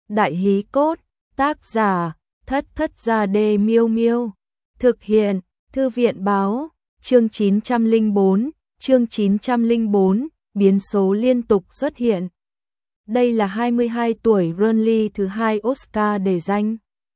Đại hí cốt, tác giả, Thất Thất Gia Đê Miêu Miêu. Thực hiện, Thư viện báo, chương 904, biến số liên tục xuất hiện. Đây là 22 tuổi Ronly thứ hai Oscar để danh.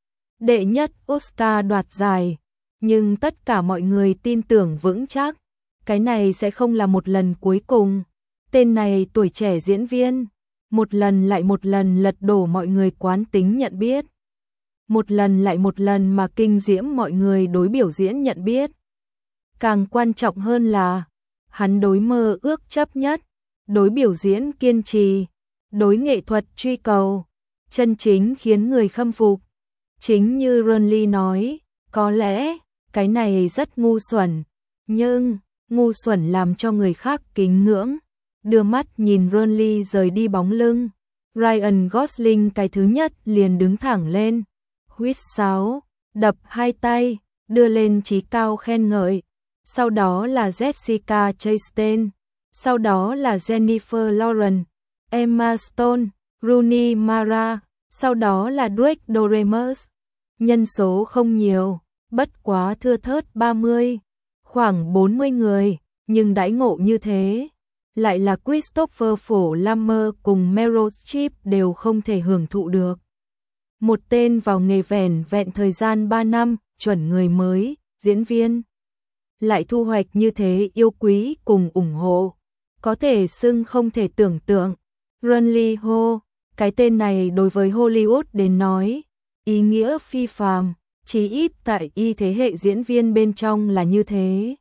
Đệ nhất Oscar đoạt giải, nhưng tất cả mọi người tin tưởng vững chắc, cái này sẽ không là một lần cuối cùng. Tên này tuổi trẻ diễn viên, một lần lại một lần lật đổ mọi người quán tính nhận biết. Một lần lại một lần mà kinh diễm mọi người đối biểu diễn nhận biết. Càng quan trọng hơn là, hắn đối mơ ước chấp nhất, đối biểu diễn kiên trì, đối nghệ thuật truy cầu, chân chính khiến người khâm phục. Chính như Ronly nói, có lẽ, cái này rất ngu xuẩn, nhưng, ngu xuẩn làm cho người khác kính ngưỡng. Đưa mắt nhìn Ronly rời đi bóng lưng, Ryan Gosling cái thứ nhất liền đứng thẳng lên, huýt sáo, đập hai tay, đưa lên chí cao khen ngợi. Sau đó là Jessica Chastain, sau đó là Jennifer Lawrence, Emma Stone, Rooney Mara, sau đó là Drake Doremus. Nhân số không nhiều, bất quá thưa thớt 30, khoảng 40 người, nhưng đãi ngộ như thế. Lại là Christopher Plummer cùng Meryl Streep đều không thể hưởng thụ được. Một tên vào nghề vẻn vẹn thời gian 3 năm, chuẩn người mới, diễn viên. Lại thu hoạch như thế yêu quý cùng ủng hộ. Có thể xưng không thể tưởng tượng. Ronly Ho, cái tên này đối với Hollywood đến nói, ý nghĩa phi phàm, chí ít tại y thế hệ diễn viên bên trong là như thế.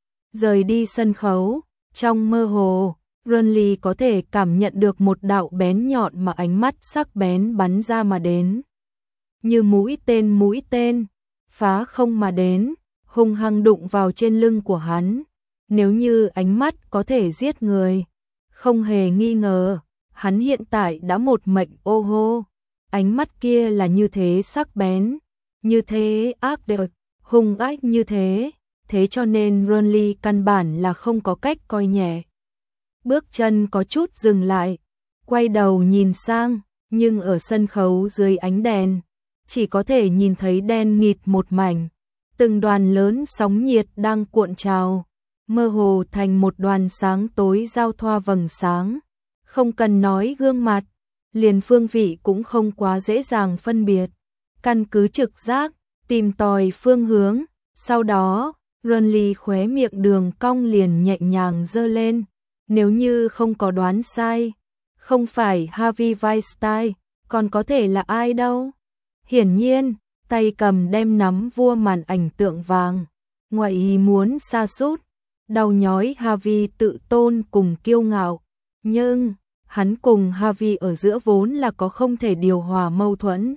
Rời đi sân khấu, trong mơ hồ, Ronly có thể cảm nhận được một đạo bén nhọn mà ánh mắt sắc bén bắn ra mà đến. Như mũi tên, phá không mà đến, hung hăng đụng vào trên lưng của hắn. Nếu như ánh mắt có thể giết người, không hề nghi ngờ, hắn hiện tại đã một mệnh ô hô. Ánh mắt kia là như thế sắc bén, như thế ác độc, hung ác như thế. Thế cho nên Ronly căn bản là không có cách coi nhẹ. Bước chân có chút dừng lại, quay đầu nhìn sang, nhưng ở sân khấu dưới ánh đèn, chỉ có thể nhìn thấy đen nghịt một mảnh. Từng đoàn lớn sóng nhiệt đang cuộn trào, mơ hồ thành một đoàn sáng tối giao thoa vầng sáng. Không cần nói gương mặt, liền phương vị cũng không quá dễ dàng phân biệt. Căn cứ trực giác, tìm tòi phương hướng, sau đó, Ronly khóe miệng đường cong liền nhẹ nhàng giơ lên. Nếu như không có đoán sai, không phải Harvey Weinstein, còn có thể là ai đâu. Hiển nhiên, tay cầm đem nắm vua màn ảnh tượng vàng. Ngoài ý muốn sa sút, đau nhói Harvey tự tôn cùng kiêu ngạo. Nhưng, hắn cùng Harvey ở giữa vốn là có không thể điều hòa mâu thuẫn.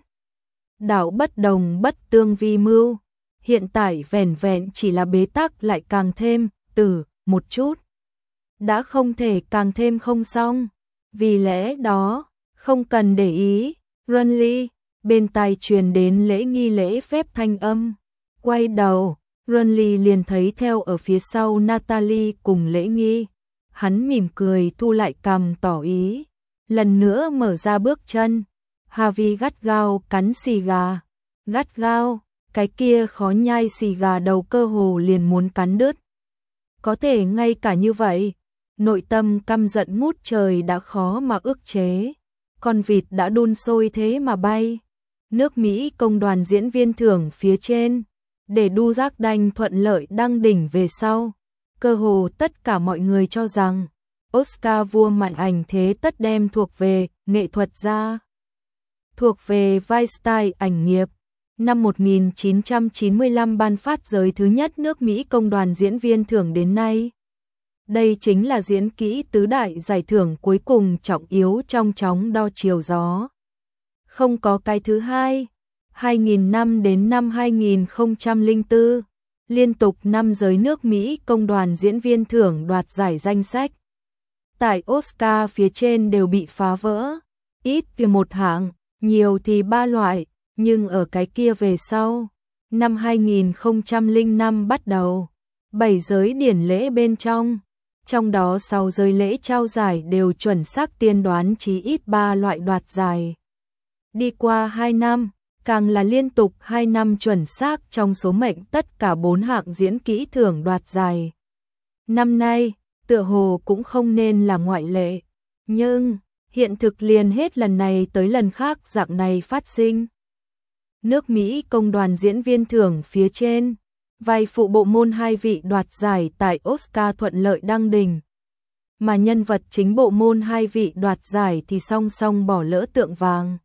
Đạo bất đồng bất tương vi mưu. Hiện tại vẻn vẹn chỉ là bế tắc lại càng thêm, một chút. Đã không thể càng thêm không xong. Vì lẽ đó, không cần để ý, Ronly, bên tai truyền đến lễ nghi lễ phép thanh âm. Quay đầu, Ronly liền thấy theo ở phía sau Natalie cùng lễ nghi. Hắn mỉm cười thu lại cằm tỏ ý. Lần nữa mở ra bước chân. Harvey gắt gao cắn xì gà. Gắt gao. Cái kia khó nhai xì gà đầu cơ hồ liền muốn cắn đứt. Có thể ngay cả như vậy, nội tâm căm giận ngút trời đã khó mà ức chế. Con vịt đã đun sôi thế mà bay. Nước Mỹ công đoàn diễn viên thưởng phía trên, để đu giác đanh thuận lợi đăng đỉnh về sau. Cơ hồ tất cả mọi người cho rằng, Oscar vua màn ảnh thế tất đem thuộc về nghệ thuật gia. Thuộc về Weinstein ảnh nghiệp. Năm 1995 ban phát giới thứ nhất nước Mỹ công đoàn diễn viên thưởng đến nay. Đây chính là diễn kỹ tứ đại giải thưởng cuối cùng trọng yếu trong chóng đo chiều gió. Không có cái thứ hai. 2005 đến năm 2004, liên tục 5 giới nước Mỹ công đoàn diễn viên thưởng đoạt giải danh sách. Tại Oscar phía trên đều bị phá vỡ, ít thì một hạng, nhiều thì 3 loại. Nhưng ở cái kia về sau, năm 2005 bắt đầu, 7 giới điển lễ bên trong đó 6 giới lễ trao giải đều chuẩn xác tiên đoán chí ít 3 loại đoạt giải. Đi qua 2 năm, càng là liên tục 2 năm chuẩn xác trong số mệnh tất cả 4 hạng diễn kỹ thưởng đoạt giải. Năm nay, tựa hồ cũng không nên là ngoại lệ, nhưng hiện thực liền hết lần này tới lần khác dạng này phát sinh. Nước Mỹ công đoàn diễn viên thưởng phía trên, vai phụ bộ môn 2 vị đoạt giải tại Oscar thuận lợi đăng đỉnh, mà nhân vật chính bộ môn 2 vị đoạt giải thì song song bỏ lỡ tượng vàng.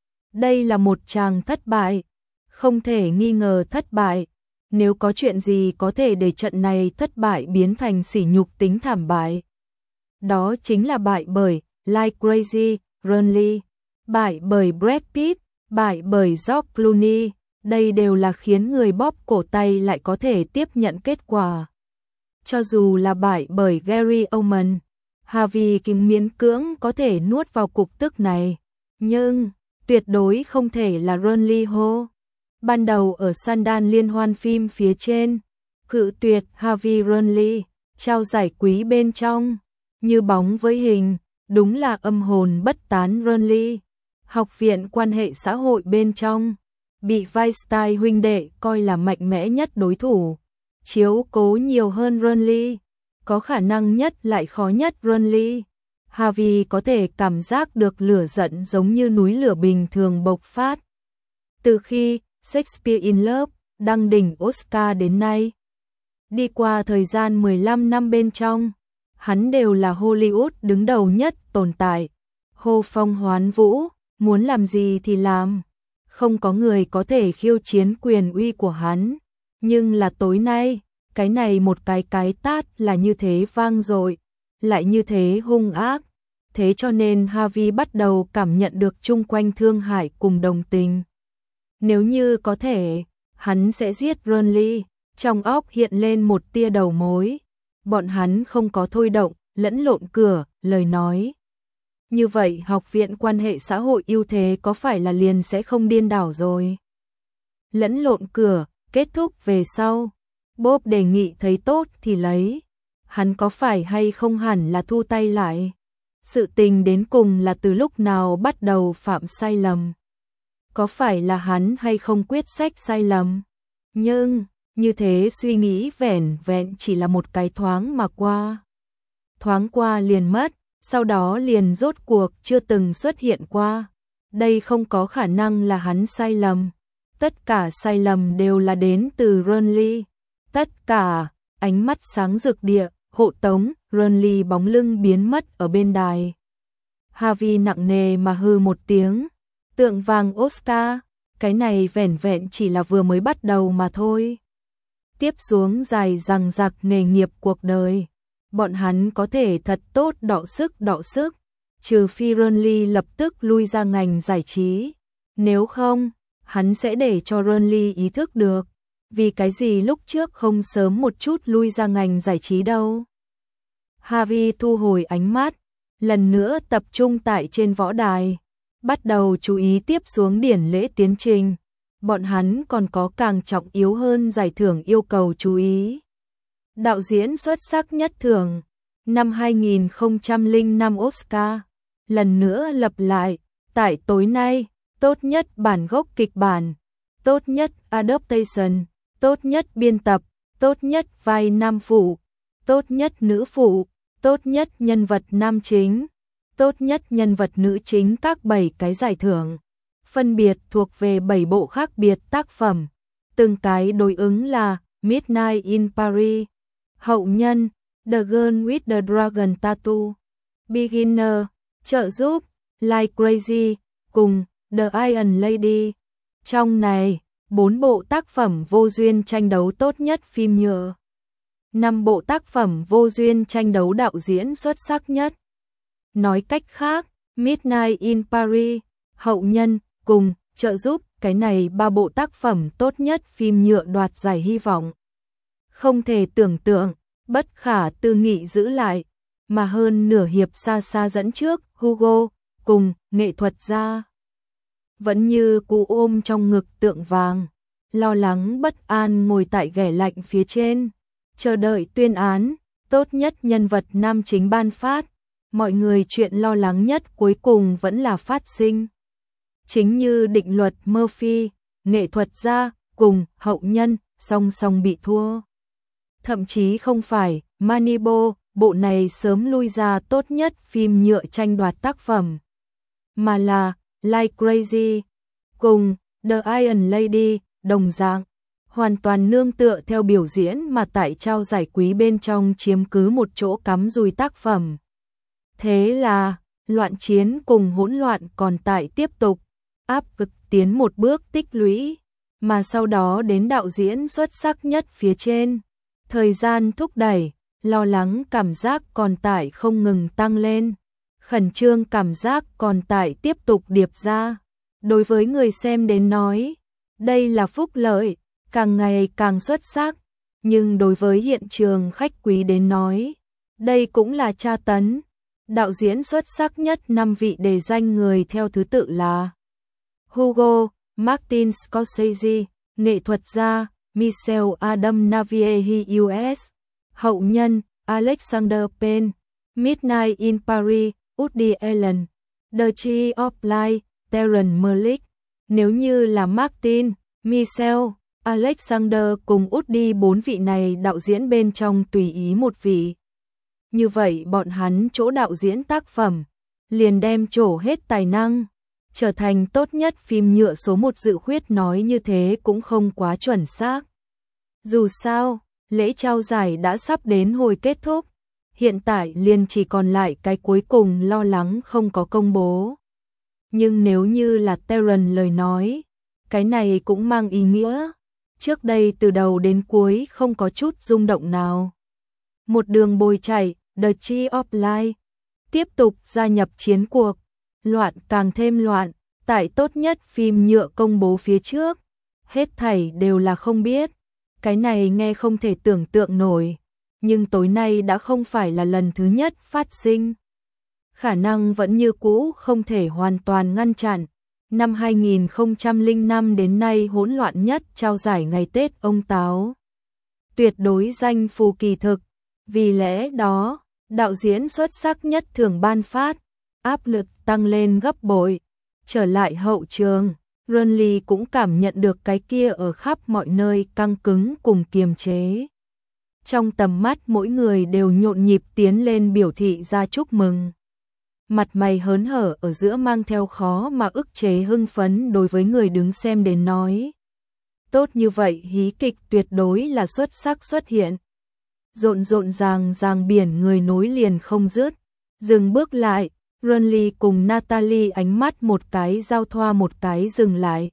Đây là một tràng thất bại, không thể nghi ngờ thất bại. Nếu có chuyện gì có thể để trận này thất bại biến thành sỉ nhục tính thảm bại, đó chính là bại bởi Like Crazy, Runly, bại bởi Brad Pitt, bại bởi George Clooney. Đây đều là khiến người bóp cổ tay lại có thể tiếp nhận kết quả. Cho dù là bại bởi Gary Oldman, Harvey Keitel miễn cưỡng có thể nuốt vào cục tức này, nhưng tuyệt đối không thể là Runly Ho. Ban đầu ở Sundance liên hoan phim phía trên, cự tuyệt Harvey Runly, trao giải quý bên trong, như bóng với hình, đúng là âm hồn bất tán Runly. Học viện quan hệ xã hội bên trong, bị Weinstein huynh đệ coi là mạnh mẽ nhất đối thủ, chiếu cố nhiều hơn Runly, có khả năng nhất lại khó nhất Runly. Harvey có thể cảm giác được lửa giận giống như núi lửa bình thường bộc phát. Từ khi Shakespeare in Love đăng đỉnh Oscar đến nay, đi qua thời gian 15 năm bên trong, hắn đều là Hollywood đứng đầu nhất tồn tại. Hô phong hoán vũ, muốn làm gì thì làm, không có người có thể khiêu chiến quyền uy của hắn. Nhưng là tối nay, cái này một cái tát là như thế vang dội, lại như thế hung ác. Thế cho nên Harvey bắt đầu cảm nhận được chung quanh thương hại cùng đồng tình. Nếu như có thể, hắn sẽ giết Runly. Trong óc hiện lên một tia đầu mối. Bọn hắn không có thôi động, lẫn lộn cửa, lời nói. Như vậy học viện quan hệ xã hội ưu thế có phải là liền sẽ không điên đảo rồi? Lẫn lộn cửa, kết thúc về sau. Bob đề nghị thấy tốt thì lấy. Hắn có phải hay không hẳn là thu tay lại? Sự tình đến cùng là từ lúc nào bắt đầu phạm sai lầm? Có phải là hắn hay không quyết sách sai lầm? Nhưng, như thế suy nghĩ vẻn vẹn chỉ là một cái thoáng mà qua. Thoáng qua liền mất, sau đó liền rốt cuộc chưa từng xuất hiện qua. Đây không có khả năng là hắn sai lầm. Tất cả sai lầm đều là đến từ Runly. Tất cả, ánh mắt sáng rực địa, hộ tống, Runly bóng lưng biến mất ở bên đài. Harvey nặng nề mà hừ một tiếng. Tượng vàng Oscar, cái này vẻn vẹn chỉ là vừa mới bắt đầu mà thôi. Tiếp xuống dài dằng dặc nghề nghiệp cuộc đời, bọn hắn có thể thật tốt đọ sức, trừ phi Runly lập tức lui ra ngành giải trí. Nếu không, hắn sẽ để cho Runly ý thức được, vì cái gì lúc trước không sớm một chút lui ra ngành giải trí đâu. Harvey thu hồi ánh mắt, lần nữa tập trung tại trên võ đài, bắt đầu chú ý tiếp xuống điển lễ tiến trình. Bọn hắn còn có càng trọng yếu hơn giải thưởng yêu cầu chú ý. Đạo diễn xuất sắc nhất thưởng, năm 2005 Oscar, lần nữa lặp lại, tại tối nay, tốt nhất bản gốc kịch bản, tốt nhất adaptation, tốt nhất biên tập, tốt nhất vai nam phụ, tốt nhất nữ phụ, tốt nhất nhân vật nam chính, tốt nhất nhân vật nữ chính, các 7 cái giải thưởng. Phân biệt thuộc về 7 bộ khác biệt tác phẩm, từng cái đối ứng là Midnight in Paris, Hậu Nhân, The Girl with the Dragon Tattoo, Beginner, Trợ Giúp, Like Crazy, cùng The Iron Lady. Trong này, 4 bộ tác phẩm vô duyên tranh đấu tốt nhất phim nhựa, 5 bộ tác phẩm vô duyên tranh đấu đạo diễn xuất sắc nhất. Nói cách khác, Midnight in Paris, Hậu Nhân, cùng Trợ Giúp, cái này 3 bộ tác phẩm tốt nhất phim nhựa đoạt giải hy vọng. Không thể tưởng tượng, bất khả tư nghị giữ lại, mà hơn nửa hiệp xa xa dẫn trước Hugo, cùng nghệ thuật gia. Vẫn như cú ôm trong ngực tượng vàng, lo lắng bất an ngồi tại ghẻ lạnh phía trên, chờ đợi tuyên án, tốt nhất nhân vật nam chính ban phát. Mọi người chuyện lo lắng nhất cuối cùng vẫn là phát sinh. Chính như định luật Murphy, nghệ thuật gia cùng hậu nhân song song bị thua. Thậm chí không phải Moneyball, bộ này sớm lui ra tốt nhất phim nhựa tranh đoạt tác phẩm, mà là Like Crazy cùng The Iron Lady đồng dạng, hoàn toàn nương tựa theo biểu diễn mà tại trao giải quý bên trong chiếm cứ một chỗ cắm dùi tác phẩm. Thế là, loạn chiến cùng hỗn loạn còn tại tiếp tục, áp lực tiến một bước tích lũy, mà sau đó đến đạo diễn xuất sắc nhất phía trên. Thời gian thúc đẩy, lo lắng cảm giác còn tại không ngừng tăng lên, khẩn trương cảm giác còn tại tiếp tục điệp ra. Đối với người xem đến nói, đây là phúc lợi, càng ngày càng xuất sắc, nhưng đối với hiện trường khách quý đến nói, đây cũng là tra tấn. Đạo diễn xuất sắc nhất 5 vị đề danh người theo thứ tự là Hugo, Martin Scorsese, nghệ thuật gia, Michel Adam Naviehi US, hậu nhân, Alexander Payne, Midnight in Paris, Woody Allen, The Tree of Life, Terrence Malick. Nếu như là Martin, Michel, Alexander cùng Woody, 4 vị này đạo diễn bên trong tùy ý một vị. Như vậy bọn hắn chỗ đạo diễn tác phẩm, liền đem trổ hết tài năng, trở thành tốt nhất phim nhựa số 1 dự khuyết nói như thế cũng không quá chuẩn xác. Dù sao, lễ trao giải đã sắp đến hồi kết thúc, hiện tại liền chỉ còn lại cái cuối cùng lo lắng không có công bố. Nhưng nếu như là Terrence lời nói, cái này cũng mang ý nghĩa, trước đây từ đầu đến cuối không có chút rung động nào. Một đường bồi chạy, The Tree of Life tiếp tục gia nhập chiến cuộc, loạn càng thêm loạn, tại tốt nhất phim nhựa công bố phía trước, hết thảy đều là không biết. Cái này nghe không thể tưởng tượng nổi, nhưng tối nay đã không phải là lần thứ nhất phát sinh. Khả năng vẫn như cũ không thể hoàn toàn ngăn chặn. Năm 2005 đến nay hỗn loạn nhất trao giải ngày Tết ông Táo. Tuyệt đối danh phù kỳ thực. Vì lẽ đó, đạo diễn xuất sắc nhất thường ban phát, áp lực tăng lên gấp bội. Trở lại hậu trường, Ronly cũng cảm nhận được cái kia ở khắp mọi nơi căng cứng cùng kiềm chế. Trong tầm mắt mỗi người đều nhộn nhịp tiến lên biểu thị ra chúc mừng. Mặt mày hớn hở ở giữa mang theo khó mà ức chế hưng phấn đối với người đứng xem đến nói. Tốt như vậy hí kịch tuyệt đối là xuất sắc xuất hiện. Rộn rộn ràng biển người nối liền không dứt. Dừng bước lại, Ronly cùng Natalie ánh mắt một cái giao thoa một cái dừng lại.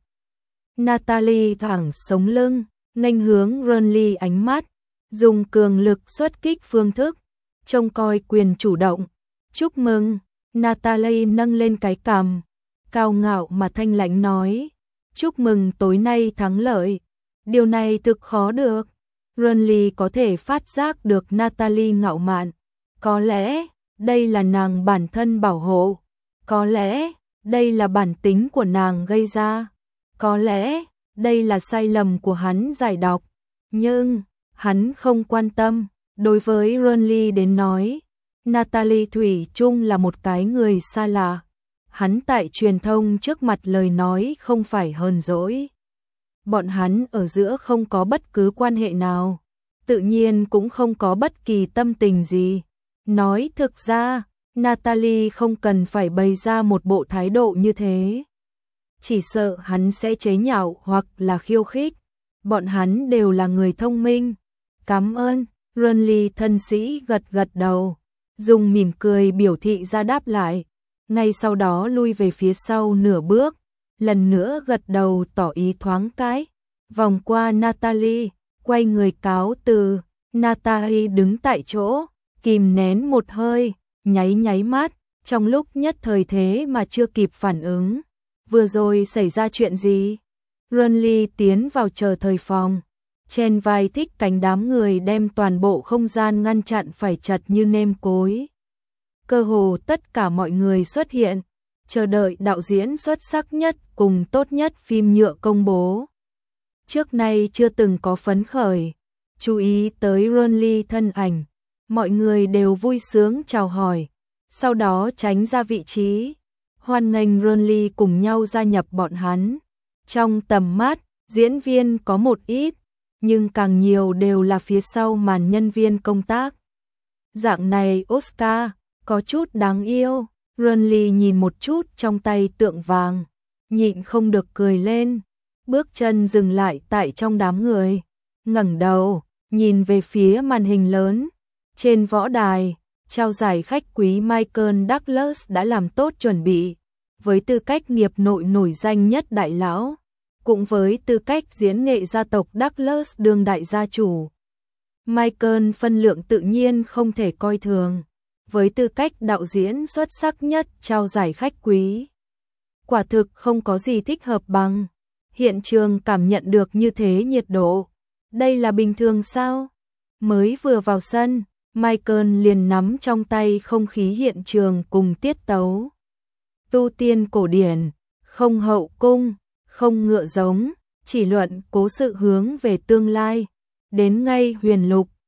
Natalie thẳng sống lưng, nghênh hướng Ronly ánh mắt, dùng cường lực xuất kích phương thức, trông coi quyền chủ động. Chúc mừng, Natalie nâng lên cái cằm, cao ngạo mà thanh lãnh nói. Chúc mừng tối nay thắng lợi. Điều này thực khó được. Ronly có thể phát giác được Natalie ngạo mạn. Có lẽ, đây là nàng bản thân bảo hộ. Có lẽ, đây là bản tính của nàng gây ra. Có lẽ, đây là sai lầm của hắn giải đọc. Nhưng, hắn không quan tâm. Đối với Ronly đến nói, Natalie thủy chung là một cái người xa lạ. Hắn tại truyền thông trước mặt lời nói không phải hờn dỗi. Bọn hắn ở giữa không có bất cứ quan hệ nào, tự nhiên cũng không có bất kỳ tâm tình gì. Nói thực ra, Natalie không cần phải bày ra một bộ thái độ như thế. Chỉ sợ hắn sẽ chế nhạo hoặc là khiêu khích. Bọn hắn đều là người thông minh. Cảm ơn, Ronly thân sĩ gật gật đầu, dùng mỉm cười biểu thị ra đáp lại. Ngay sau đó lui về phía sau nửa bước, lần nữa gật đầu tỏ ý thoáng cái, vòng qua Natalie, quay người cáo từ. Natalie đứng tại chỗ, kìm nén một hơi, nháy mắt, trong lúc nhất thời thế mà chưa kịp phản ứng. Vừa rồi xảy ra chuyện gì? Ronly tiến vào chờ thời phòng, trên vai thích cánh đám người đem toàn bộ không gian ngăn chặn phải chật như nêm cối. Cơ hồ tất cả mọi người xuất hiện, chờ đợi đạo diễn xuất sắc nhất cùng tốt nhất phim nhựa công bố. Trước nay chưa từng có phấn khởi, chú ý tới Ronly thân ảnh, mọi người đều vui sướng chào hỏi, sau đó tránh ra vị trí. hoan nghênh Renly cùng nhau gia nhập bọn hắn. Trong tầm mắt, diễn viên có một ít, nhưng càng nhiều đều là phía sau màn nhân viên công tác. Dạng này Oscar, có chút đáng yêu. Renly nhìn một chút trong tay tượng vàng, nhịn không được cười lên, bước chân dừng lại tại trong đám người, ngẩng đầu, nhìn về phía màn hình lớn. Trên võ đài, trao giải khách quý Michael Douglas đã làm tốt chuẩn bị, với tư cách nghiệp nội nổi danh nhất đại lão, cũng với tư cách diễn nghệ gia tộc Douglas đương đại gia chủ. Michael phân lượng tự nhiên không thể coi thường, với tư cách đạo diễn xuất sắc nhất trao giải khách quý. Quả thực không có gì thích hợp bằng. Hiện trường cảm nhận được như thế nhiệt độ. Đây là bình thường sao? Mới vừa vào sân, Michael liền nắm trong tay không khí hiện trường cùng tiết tấu. Tu tiên cổ điển, không hậu cung, không ngựa giống, chỉ luận cố sự hướng về tương lai. Đến ngay huyền lục,